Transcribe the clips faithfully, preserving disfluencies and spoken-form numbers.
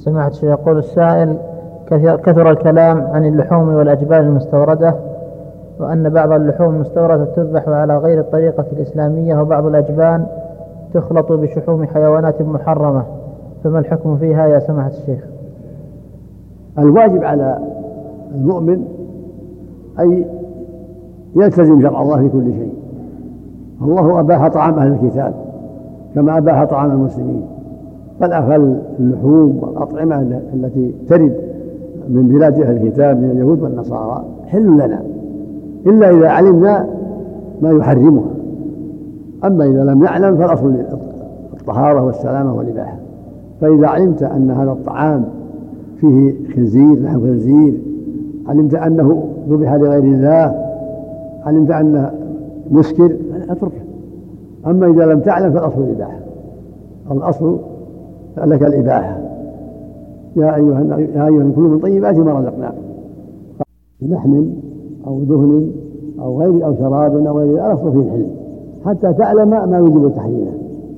سمعت الشيخ يقول السائل: كثر, كثر الكلام عن اللحوم والأجبان المستوردة، وأن بعض اللحوم المستوردة تذبح على غير الطريقة الإسلامية، وبعض الأجبان تخلط بشحوم حيوانات محرمة، فما الحكم فيها يا سماحة الشيخ؟ الواجب على المؤمن أن يلتزم شرع الله في كل شيء. الله أباح طعام أهل الكتاب كما أباح طعام المسلمين، فاللحوم والأطعمة التي ترد من بلاد أهل الكتاب من اليهود والنصارى حل لنا إلا إذا علمنا ما يحرمها، أما إذا لم نعلم فالأصل الطهارة والسلامة والإباحة. فإذا علمت أن هذا الطعام فيه خنزير، لحم خنزير، علمت أنه ذبح لغير الله، علمت أنه مسكر، اتركه. أما إذا لم تعلم فالأصل الإباحة، الأصل لك الإباحة. يا أيها يا أيها كلوا من طيبات ما رزقناكم، لحم أو دهن أو غير أو شراب أو غير، الأصل فيه الحل حتى تعلم ما يجب تحريمه.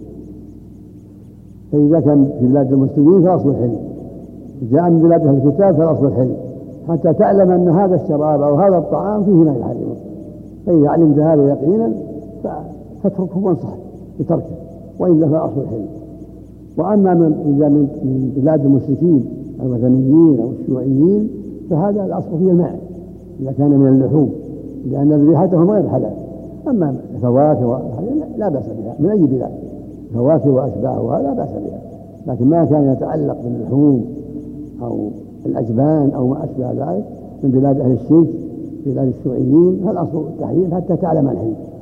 فإذا كان في بلاد المسلمين فالأصل الحل، جاء من بلاد أهل الكتاب فالأصل الحل حتى تعلم أن هذا الشراب أو هذا الطعام فيه ما يحرمه. فإذا علمت هذا يقينا فاتركه وانصح بتركه، وإلا فالأصل الحل. وأما من إذا من بلاد المشركين الوثنيين أو الشيوعيين فهذا الأصل فيه الماء إذا كان من اللحوم، لأن ذبيحتهم غير حلال. أما الفواكه لا بأس بها من أي بلاد، فواكه وأشباهها لا بأس بها، لكن ما كان يتعلق باللحوم أو الأجبان أو ما أشبه ذلك من بلاد أهل الشرك بلاد الشيوعيين فالأصل التحريم حتى تعلم الحل.